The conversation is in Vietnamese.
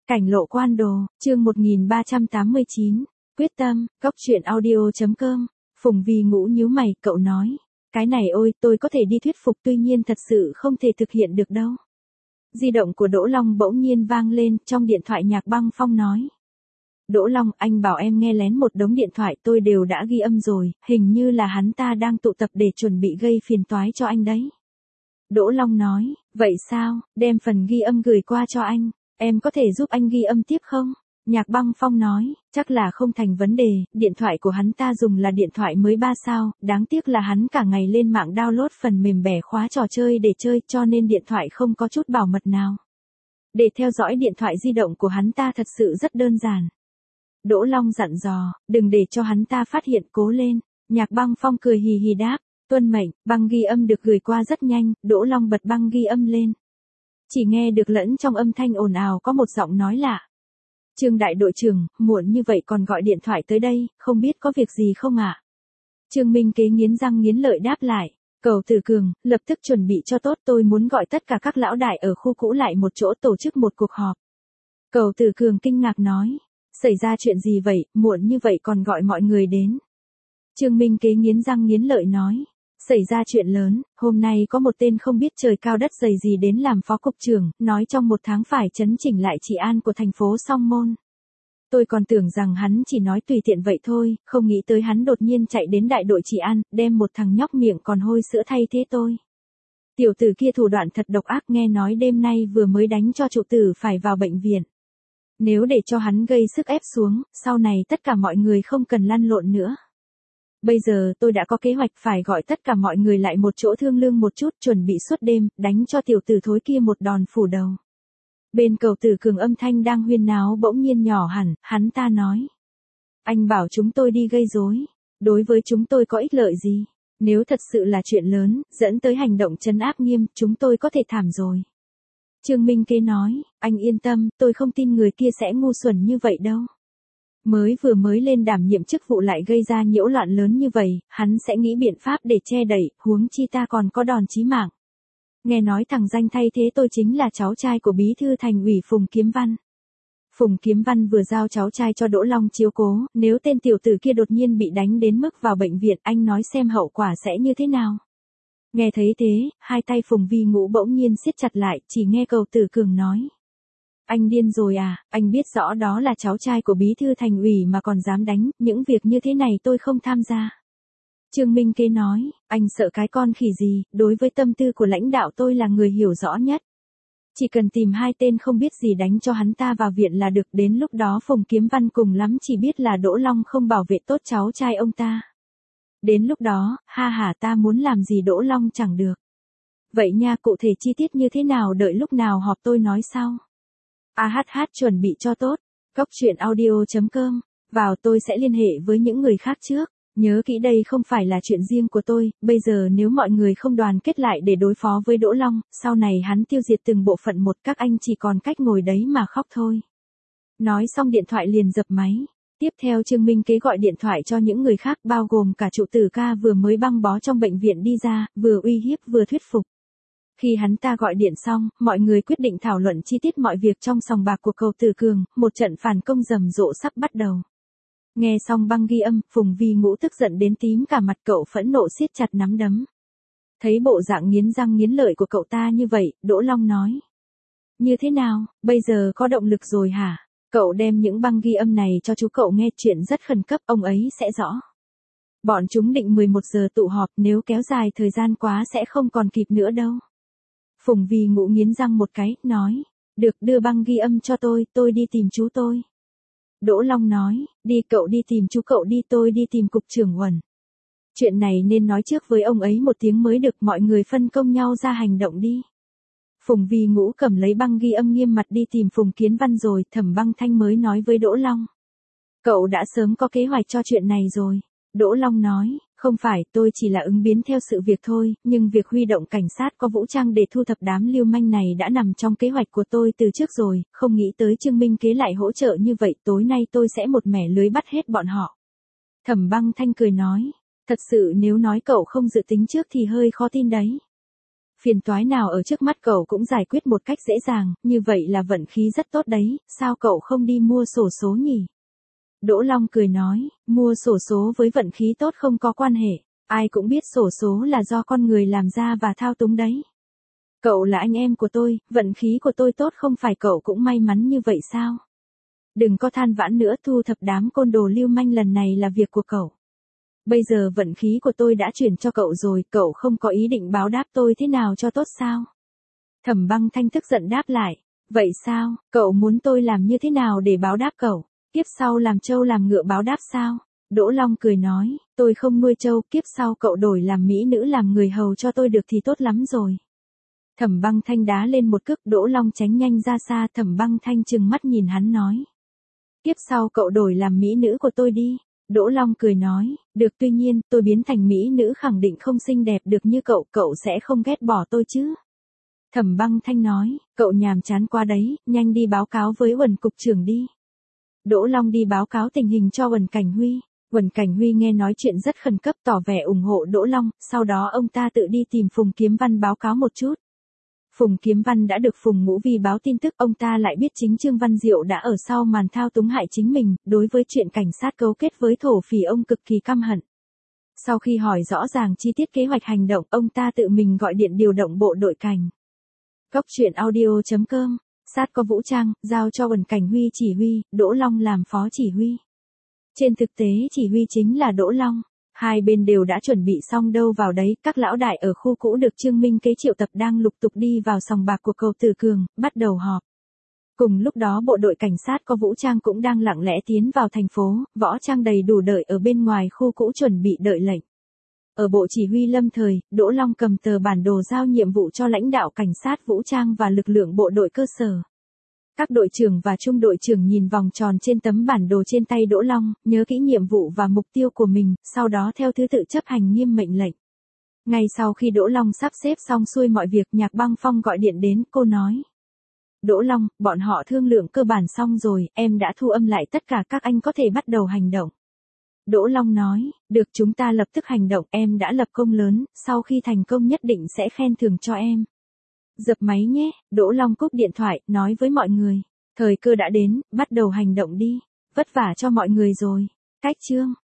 Cảnh lộ quan đồ, chương 1389, quyết tâm, cốc truyện audio.com, Phùng Vi Ngũ nhíu mày, cậu nói. Cái này ôi, tôi có thể đi thuyết phục tuy nhiên thật sự không thể thực hiện được đâu. Di động của Đỗ Long bỗng nhiên vang lên, trong điện thoại Nhạc Băng Phong nói. Đỗ Long, anh bảo em nghe lén một đống điện thoại tôi đều đã ghi âm rồi, hình như là hắn ta đang tụ tập để chuẩn bị gây phiền toái cho anh đấy. Đỗ Long nói, vậy sao, đem phần ghi âm gửi qua cho anh. Em có thể giúp anh ghi âm tiếp không? Nhạc Băng Phong nói, chắc là không thành vấn đề, điện thoại của hắn ta dùng là điện thoại mới 3 sao, đáng tiếc là hắn cả ngày lên mạng download phần mềm bẻ khóa trò chơi để chơi cho nên điện thoại không có chút bảo mật nào. Để theo dõi điện thoại di động của hắn ta thật sự rất đơn giản. Đỗ Long dặn dò, đừng để cho hắn ta phát hiện, cố lên. Nhạc Băng Phong cười hì hì đáp, tuân mệnh, băng ghi âm được gửi qua rất nhanh, Đỗ Long bật băng ghi âm lên. Chỉ nghe được lẫn trong âm thanh ồn ào có một giọng nói lạ. Trương đại đội trưởng, muộn như vậy còn gọi điện thoại tới đây, không biết có việc gì không ạ? Trương Minh Kế nghiến răng nghiến lợi đáp lại. Cầu Tử Cường, lập tức chuẩn bị cho tốt, tôi muốn gọi tất cả các lão đại ở khu cũ lại một chỗ tổ chức một cuộc họp. Cầu Tử Cường kinh ngạc nói. Xảy ra chuyện gì vậy, muộn như vậy còn gọi mọi người đến. Trương Minh Kế nghiến răng nghiến lợi nói. Xảy ra chuyện lớn, hôm nay có một tên không biết trời cao đất dày gì đến làm phó cục trưởng, nói trong 1 tháng phải chấn chỉnh lại trị an của thành phố Song Môn. Tôi còn tưởng rằng hắn chỉ nói tùy tiện vậy thôi, không nghĩ tới hắn đột nhiên chạy đến đại đội trị an, đem một thằng nhóc miệng còn hôi sữa thay thế tôi. Tiểu tử kia thủ đoạn thật độc ác, nghe nói đêm nay vừa mới đánh cho trụ tử phải vào bệnh viện. Nếu để cho hắn gây sức ép xuống, sau này tất cả mọi người không cần lăn lộn nữa. Bây giờ tôi đã có kế hoạch phải gọi tất cả mọi người lại một chỗ thương lượng một chút, chuẩn bị suốt đêm, đánh cho tiểu tử thối kia một đòn phủ đầu. Bên Cầu Tử Cường âm thanh đang huyên náo bỗng nhiên nhỏ hẳn, hắn ta nói. Anh bảo chúng tôi đi gây rối, đối với chúng tôi có ích lợi gì? Nếu thật sự là chuyện lớn, dẫn tới hành động trấn áp nghiêm, chúng tôi có thể thảm rồi. Trương Minh Kế nói, anh yên tâm, tôi không tin người kia sẽ ngu xuẩn như vậy đâu. Vừa mới lên đảm nhiệm chức vụ lại gây ra nhiễu loạn lớn như vậy, hắn sẽ nghĩ biện pháp để che đậy, huống chi ta còn có đòn chí mạng. Nghe nói thằng danh thay thế tôi chính là cháu trai của bí thư thành ủy Phùng Kiếm Văn. Phùng Kiếm Văn vừa giao cháu trai cho Đỗ Long chiếu cố, nếu tên tiểu tử kia đột nhiên bị đánh đến mức vào bệnh viện, anh nói xem hậu quả sẽ như thế nào. Nghe thấy thế, hai tay Phùng Vi Ngũ bỗng nhiên siết chặt lại, chỉ nghe Cầu Tử Cường nói. Anh điên rồi à, anh biết rõ đó là cháu trai của bí thư thành ủy mà còn dám đánh, những việc như thế này tôi không tham gia. Trương Minh Kế nói, anh sợ cái con khỉ gì, đối với tâm tư của lãnh đạo tôi là người hiểu rõ nhất. Chỉ cần tìm 2 tên không biết gì đánh cho hắn ta vào viện là được, đến lúc đó Phùng Kiếm Văn cùng lắm chỉ biết là Đỗ Long không bảo vệ tốt cháu trai ông ta. Đến lúc đó, ha ha, ta muốn làm gì Đỗ Long chẳng được. Vậy nha, cụ thể chi tiết như thế nào đợi lúc nào họp tôi nói sau. chuẩn bị cho tốt. Cốc truyện audio.com. Vào tôi sẽ liên hệ với những người khác trước. Nhớ kỹ đây không phải là chuyện riêng của tôi. Bây giờ nếu mọi người không đoàn kết lại để đối phó với Đỗ Long, sau này hắn tiêu diệt từng bộ phận một, các anh chỉ còn cách ngồi đấy mà khóc thôi. Nói xong điện thoại liền dập máy. Tiếp theo Trương Minh Kế gọi điện thoại cho những người khác bao gồm cả trụ tử ca vừa mới băng bó trong bệnh viện đi ra, vừa uy hiếp vừa thuyết phục. Khi hắn ta gọi điện xong, mọi người quyết định thảo luận chi tiết mọi việc trong sòng bạc của Cầu Tử Cường, một trận phản công rầm rộ sắp bắt đầu. Nghe xong băng ghi âm, Phùng Vi Ngũ tức giận đến tím cả mặt, cậu phẫn nộ siết chặt nắm đấm. Thấy bộ dạng nghiến răng nghiến lợi của cậu ta như vậy, Đỗ Long nói. Như thế nào, bây giờ có động lực rồi hả? Cậu đem những băng ghi âm này cho chú cậu nghe, chuyện rất khẩn cấp, ông ấy sẽ rõ. Bọn chúng định 11 giờ tụ họp, nếu kéo dài thời gian quá sẽ không còn kịp nữa đâu. Phùng Vi Ngũ nghiến răng một cái, nói. Được, đưa băng ghi âm cho tôi đi tìm chú tôi. Đỗ Long nói, đi cậu đi tìm chú cậu đi, tôi đi tìm cục trưởng Uẩn. Chuyện này nên nói trước với ông ấy một tiếng mới được, mọi người phân công nhau ra hành động đi. Phùng Vi Ngũ cầm lấy băng ghi âm nghiêm mặt đi tìm Phùng Kiến Văn rồi, Thẩm Băng Thanh mới nói với Đỗ Long. Cậu đã sớm có kế hoạch cho chuyện này rồi. Đỗ Long nói, không phải, tôi chỉ là ứng biến theo sự việc thôi, nhưng việc huy động cảnh sát có vũ trang để thu thập đám lưu manh này đã nằm trong kế hoạch của tôi từ trước rồi, không nghĩ tới Trương Minh Kế lại hỗ trợ như vậy, tối nay tôi sẽ một mẻ lưới bắt hết bọn họ. Thẩm Băng Thanh cười nói, thật sự nếu nói cậu không dự tính trước thì hơi khó tin đấy. Phiền toái nào ở trước mắt cậu cũng giải quyết một cách dễ dàng, như vậy là vận khí rất tốt đấy, sao cậu không đi mua xổ số nhỉ? Đỗ Long cười nói, mua xổ số với vận khí tốt không có quan hệ, ai cũng biết xổ số là do con người làm ra và thao túng đấy. Cậu là anh em của tôi, vận khí của tôi tốt không phải cậu cũng may mắn như vậy sao? Đừng có than vãn nữa, thu thập đám côn đồ lưu manh lần này là việc của cậu. Bây giờ vận khí của tôi đã chuyển cho cậu rồi, cậu không có ý định báo đáp tôi thế nào cho tốt sao? Thẩm Băng Thanh tức giận đáp lại, vậy sao, cậu muốn tôi làm như thế nào để báo đáp cậu? Kiếp sau làm trâu làm ngựa báo đáp sao? Đỗ Long cười nói, tôi không nuôi trâu, kiếp sau cậu đổi làm mỹ nữ làm người hầu cho tôi được thì tốt lắm rồi. Thẩm Băng Thanh đá lên một cước, Đỗ Long tránh nhanh ra xa, Thẩm Băng Thanh trừng mắt nhìn hắn nói. Kiếp sau cậu đổi làm mỹ nữ của tôi đi. Đỗ Long cười nói, được, tuy nhiên, tôi biến thành mỹ nữ khẳng định không xinh đẹp được như cậu, cậu sẽ không ghét bỏ tôi chứ. Thẩm Băng Thanh nói, cậu nhàm chán quá đấy, nhanh đi báo cáo với Uẩn cục trưởng đi. Đỗ Long đi báo cáo tình hình cho Uẩn Cảnh Huy. Uẩn Cảnh Huy nghe nói chuyện rất khẩn cấp, tỏ vẻ ủng hộ Đỗ Long, sau đó ông ta tự đi tìm Phùng Kiếm Văn báo cáo một chút. Phùng Kiếm Văn đã được Phùng Ngũ Vi báo tin tức, ông ta lại biết chính Trương Văn Diệu đã ở sau màn thao túng hại chính mình, đối với chuyện cảnh sát cấu kết với thổ phỉ ông cực kỳ căm hận. Sau khi hỏi rõ ràng chi tiết kế hoạch hành động, ông ta tự mình gọi điện điều động bộ đội cảnh. Góc truyện audio.com, sát có vũ trang, giao cho Uẩn Cảnh Huy chỉ huy, Đỗ Long làm phó chỉ huy. Trên thực tế chỉ huy chính là Đỗ Long. Hai bên đều đã chuẩn bị xong đâu vào đấy, các lão đại ở khu cũ được Trương Minh Kế triệu tập đang lục tục đi vào sòng bạc của Cầu Tử Cường, bắt đầu họp. Cùng lúc đó bộ đội cảnh sát có vũ trang cũng đang lặng lẽ tiến vào thành phố, võ trang đầy đủ đợi ở bên ngoài khu cũ chuẩn bị đợi lệnh. Ở bộ chỉ huy lâm thời, Đỗ Long cầm tờ bản đồ giao nhiệm vụ cho lãnh đạo cảnh sát vũ trang và lực lượng bộ đội cơ sở. Các đội trưởng và trung đội trưởng nhìn vòng tròn trên tấm bản đồ trên tay Đỗ Long, nhớ kỹ nhiệm vụ và mục tiêu của mình, sau đó theo thứ tự chấp hành nghiêm mệnh lệnh. Ngay sau khi Đỗ Long sắp xếp xong xuôi mọi việc, Nhạc Băng Phong gọi điện đến, cô nói. Đỗ Long, bọn họ thương lượng cơ bản xong rồi, em đã thu âm lại tất cả, các anh có thể bắt đầu hành động. Đỗ Long nói, được, chúng ta lập tức hành động, em đã lập công lớn, sau khi thành công nhất định sẽ khen thưởng cho em. Dập máy nhé, Đỗ Long cúp điện thoại, nói với mọi người. Thời cơ đã đến, bắt đầu hành động đi. Vất vả cho mọi người rồi. Cách chương.